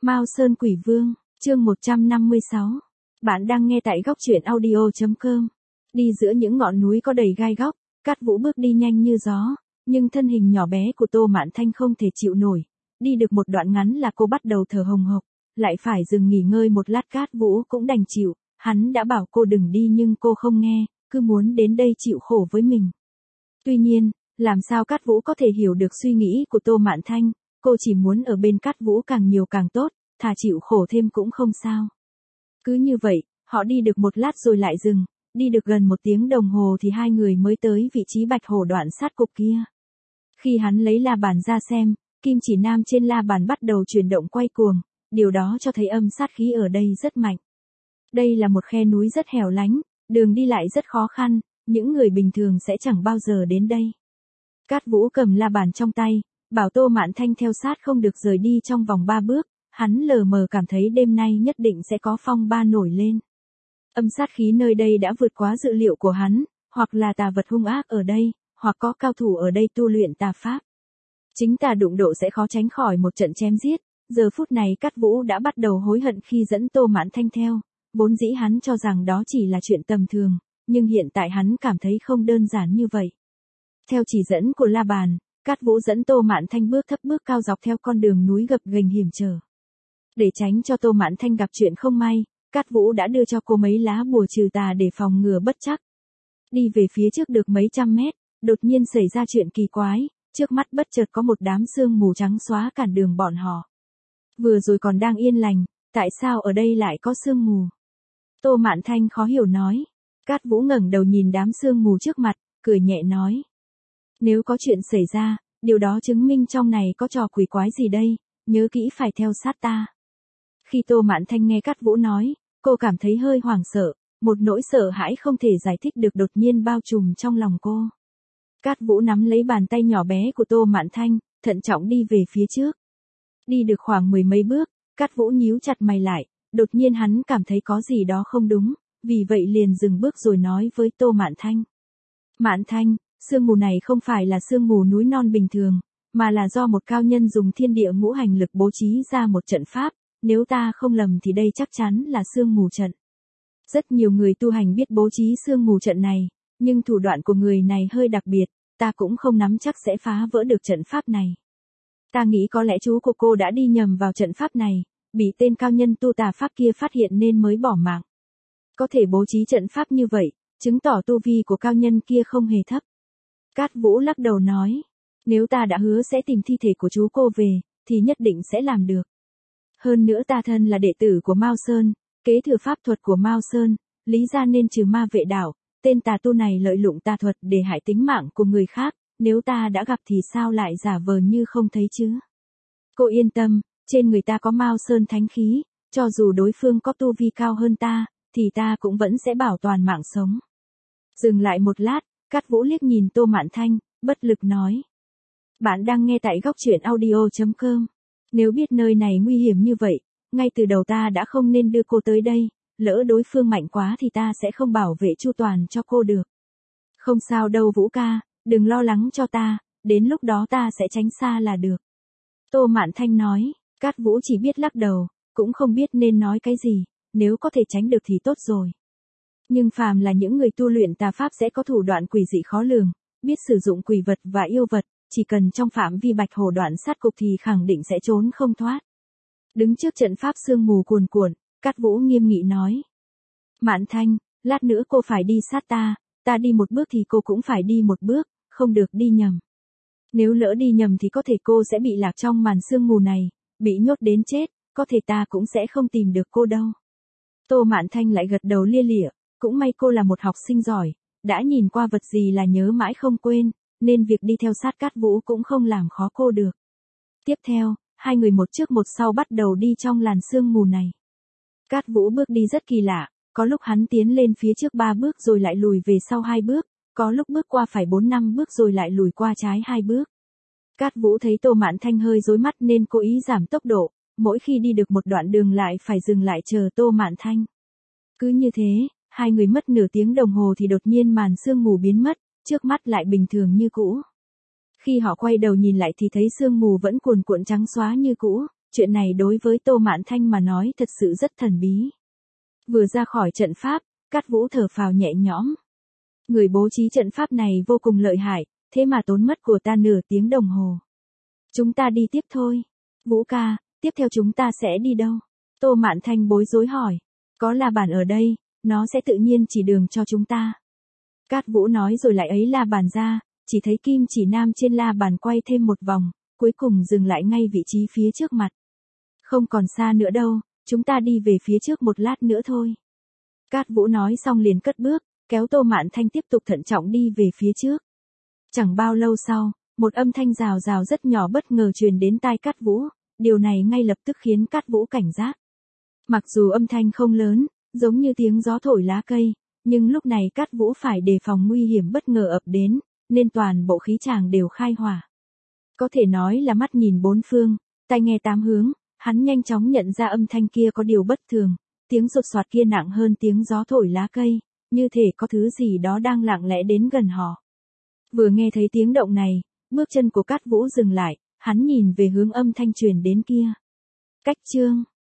Mao Sơn Quỷ Vương, chương 156. Bạn đang nghe tại góc truyện audio.com. Đi giữa những ngọn núi có đầy gai góc, Cát Vũ bước đi nhanh như gió, nhưng thân hình nhỏ bé của Tô Mạn Thanh không thể chịu nổi. Đi được một đoạn ngắn là cô bắt đầu thở hồng hộc, lại phải dừng nghỉ ngơi một lát. Cát Vũ cũng đành chịu, hắn đã bảo cô đừng đi nhưng cô không nghe, cứ muốn đến đây chịu khổ với mình. Tuy nhiên, làm sao Cát Vũ có thể hiểu được suy nghĩ của Tô Mạn Thanh, cô chỉ muốn ở bên Cát Vũ càng nhiều càng tốt, thà chịu khổ thêm cũng không sao. Cứ như vậy, họ đi được một lát rồi lại dừng, đi được gần 1 tiếng đồng hồ thì hai người mới tới vị trí Bạch Hổ đoạn sát cục kia. Khi hắn lấy la bàn ra xem, kim chỉ nam trên la bàn bắt đầu chuyển động quay cuồng, điều đó cho thấy âm sát khí ở đây rất mạnh. Đây là một khe núi rất hẻo lánh, đường đi lại rất khó khăn, những người bình thường sẽ chẳng bao giờ đến đây. Cát Vũ cầm la bàn trong tay, bảo Tô Mạn Thanh theo sát không được rời đi trong vòng 3 bước, hắn lờ mờ cảm thấy đêm nay nhất định sẽ có phong ba nổi lên. Âm sát khí nơi đây đã vượt quá dự liệu của hắn, hoặc là tà vật hung ác ở đây, hoặc có cao thủ ở đây tu luyện tà pháp. Chính tà đụng độ sẽ khó tránh khỏi một trận chém giết, giờ phút này Cát Vũ đã bắt đầu hối hận khi dẫn Tô Mạn Thanh theo, vốn dĩ hắn cho rằng đó chỉ là chuyện tầm thường, nhưng hiện tại hắn cảm thấy không đơn giản như vậy. Theo chỉ dẫn của la bàn, Cát Vũ dẫn Tô Mạn Thanh bước thấp bước cao dọc theo con đường núi gập ghềnh hiểm trở. Để tránh cho Tô Mạn Thanh gặp chuyện không may, Cát Vũ đã đưa cho cô mấy lá bùa trừ tà để phòng ngừa bất trắc. Đi về phía trước được mấy trăm mét, đột nhiên xảy ra chuyện kỳ quái, trước mắt bất chợt có một đám sương mù trắng xóa cản đường bọn họ. Vừa rồi còn đang yên lành, tại sao ở đây lại có sương mù? Tô Mạn Thanh khó hiểu nói. Cát Vũ ngẩng đầu nhìn đám sương mù trước mặt, cười nhẹ nói. Nếu có chuyện xảy ra, điều đó chứng minh trong này có trò quỷ quái gì đây, nhớ kỹ phải theo sát ta. Khi Tô Mạn Thanh nghe Cát Vũ nói, cô cảm thấy hơi hoảng sợ, một nỗi sợ hãi không thể giải thích được đột nhiên bao trùm trong lòng cô. Cát Vũ nắm lấy bàn tay nhỏ bé của Tô Mạn Thanh, thận trọng đi về phía trước. Đi được khoảng 10 mấy bước, Cát Vũ nhíu chặt mày lại, đột nhiên hắn cảm thấy có gì đó không đúng, vì vậy liền dừng bước rồi nói với Tô Mạn Thanh. Mạn Thanh, sương mù này không phải là sương mù núi non bình thường, mà là do một cao nhân dùng thiên địa ngũ hành lực bố trí ra một trận pháp, nếu ta không lầm thì đây chắc chắn là sương mù trận. Rất nhiều người tu hành biết bố trí sương mù trận này, nhưng thủ đoạn của người này hơi đặc biệt, ta cũng không nắm chắc sẽ phá vỡ được trận pháp này. Ta nghĩ có lẽ chú của cô đã đi nhầm vào trận pháp này, bị tên cao nhân tu tà pháp kia phát hiện nên mới bỏ mạng. Có thể bố trí trận pháp như vậy, chứng tỏ tu vi của cao nhân kia không hề thấp. Cát Vũ lắc đầu nói, nếu ta đã hứa sẽ tìm thi thể của chú cô về, thì nhất định sẽ làm được. Hơn nữa ta thân là đệ tử của Mao Sơn, kế thừa pháp thuật của Mao Sơn, lý ra nên trừ ma vệ đạo, tên tà tu này lợi dụng tà thuật để hại tính mạng của người khác, nếu ta đã gặp thì sao lại giả vờ như không thấy chứ? Cô yên tâm, trên người ta có Mao Sơn thánh khí, cho dù đối phương có tu vi cao hơn ta, thì ta cũng vẫn sẽ bảo toàn mạng sống. Dừng lại một lát, Cát Vũ liếc nhìn Tô Mạn Thanh, bất lực nói. Bạn đang nghe tại góc truyện audio.com. Nếu biết nơi này nguy hiểm như vậy, ngay từ đầu ta đã không nên đưa cô tới đây, lỡ đối phương mạnh quá thì ta sẽ không bảo vệ chu toàn cho cô được. Không sao đâu Vũ ca, đừng lo lắng cho ta, đến lúc đó ta sẽ tránh xa là được. Tô Mạn Thanh nói, Cát Vũ chỉ biết lắc đầu, cũng không biết nên nói cái gì, nếu có thể tránh được thì tốt rồi. Nhưng phàm là những người tu luyện tà pháp sẽ có thủ đoạn quỷ dị khó lường, biết sử dụng quỷ vật và yêu vật, chỉ cần trong phạm vi Bạch Hổ đoạn sát cục thì khẳng định sẽ trốn không thoát. Đứng trước trận pháp sương mù cuồn cuộn, Cát Vũ nghiêm nghị nói. Mạn Thanh, lát nữa cô phải đi sát ta đi một bước thì cô cũng phải đi một bước, không được đi nhầm. Nếu lỡ đi nhầm thì có thể cô sẽ bị lạc trong màn sương mù này, bị nhốt đến chết, có thể ta cũng sẽ không tìm được cô đâu. Tô Mạn Thanh lại gật đầu lia lịa, cũng may cô là một học sinh giỏi, đã nhìn qua vật gì là nhớ mãi không quên, nên việc đi theo sát Cát Vũ cũng không làm khó cô được. Tiếp theo, hai người một trước một sau bắt đầu đi trong làn sương mù này. Cát Vũ bước đi rất kỳ lạ, có lúc hắn tiến lên phía trước 3 bước rồi lại lùi về sau 2 bước, có lúc bước qua phải 4-5 bước rồi lại lùi qua trái 2 bước. Cát Vũ thấy Tô Mạn Thanh hơi rối mắt nên cố ý giảm tốc độ, mỗi khi đi được một đoạn đường lại phải dừng lại chờ Tô Mạn Thanh. Cứ như thế, hai người mất nửa tiếng đồng hồ thì đột nhiên màn sương mù biến mất, trước mắt lại bình thường như cũ. Khi họ quay đầu nhìn lại thì thấy sương mù vẫn cuồn cuộn trắng xóa như cũ, chuyện này đối với Tô Mạn Thanh mà nói thật sự rất thần bí. Vừa ra khỏi trận pháp, Cát Vũ thở phào nhẹ nhõm. Người bố trí trận pháp này vô cùng lợi hại, thế mà tốn mất của ta nửa tiếng đồng hồ. Chúng ta đi tiếp thôi. Vũ ca, tiếp theo chúng ta sẽ đi đâu? Tô Mạn Thanh bối rối hỏi. Có La Bàn ở đây, nó sẽ tự nhiên chỉ đường cho chúng ta. Cát Vũ nói rồi lại ấy La Bàn ra, chỉ thấy kim chỉ nam trên La Bàn quay thêm một vòng, cuối cùng dừng lại ngay vị trí phía trước mặt. Không còn xa nữa đâu, chúng ta đi về phía trước một lát nữa thôi. Cát Vũ nói xong liền cất bước, kéo Tô Mạn Thanh tiếp tục thận trọng đi về phía trước. Chẳng bao lâu sau, một âm thanh rào rào rất nhỏ bất ngờ truyền đến tai Cát Vũ, điều này ngay lập tức khiến Cát Vũ cảnh giác. Mặc dù âm thanh không lớn, giống như tiếng gió thổi lá cây, nhưng lúc này Cát Vũ phải đề phòng nguy hiểm bất ngờ ập đến, nên toàn bộ khí tràng đều khai hỏa. Có thể nói là mắt nhìn bốn phương, tai nghe tám hướng, hắn nhanh chóng nhận ra âm thanh kia có điều bất thường, tiếng sột soạt kia nặng hơn tiếng gió thổi lá cây, như thể có thứ gì đó đang lặng lẽ đến gần họ. Vừa nghe thấy tiếng động này, bước chân của Cát Vũ dừng lại, hắn nhìn về hướng âm thanh truyền đến kia. Cách chương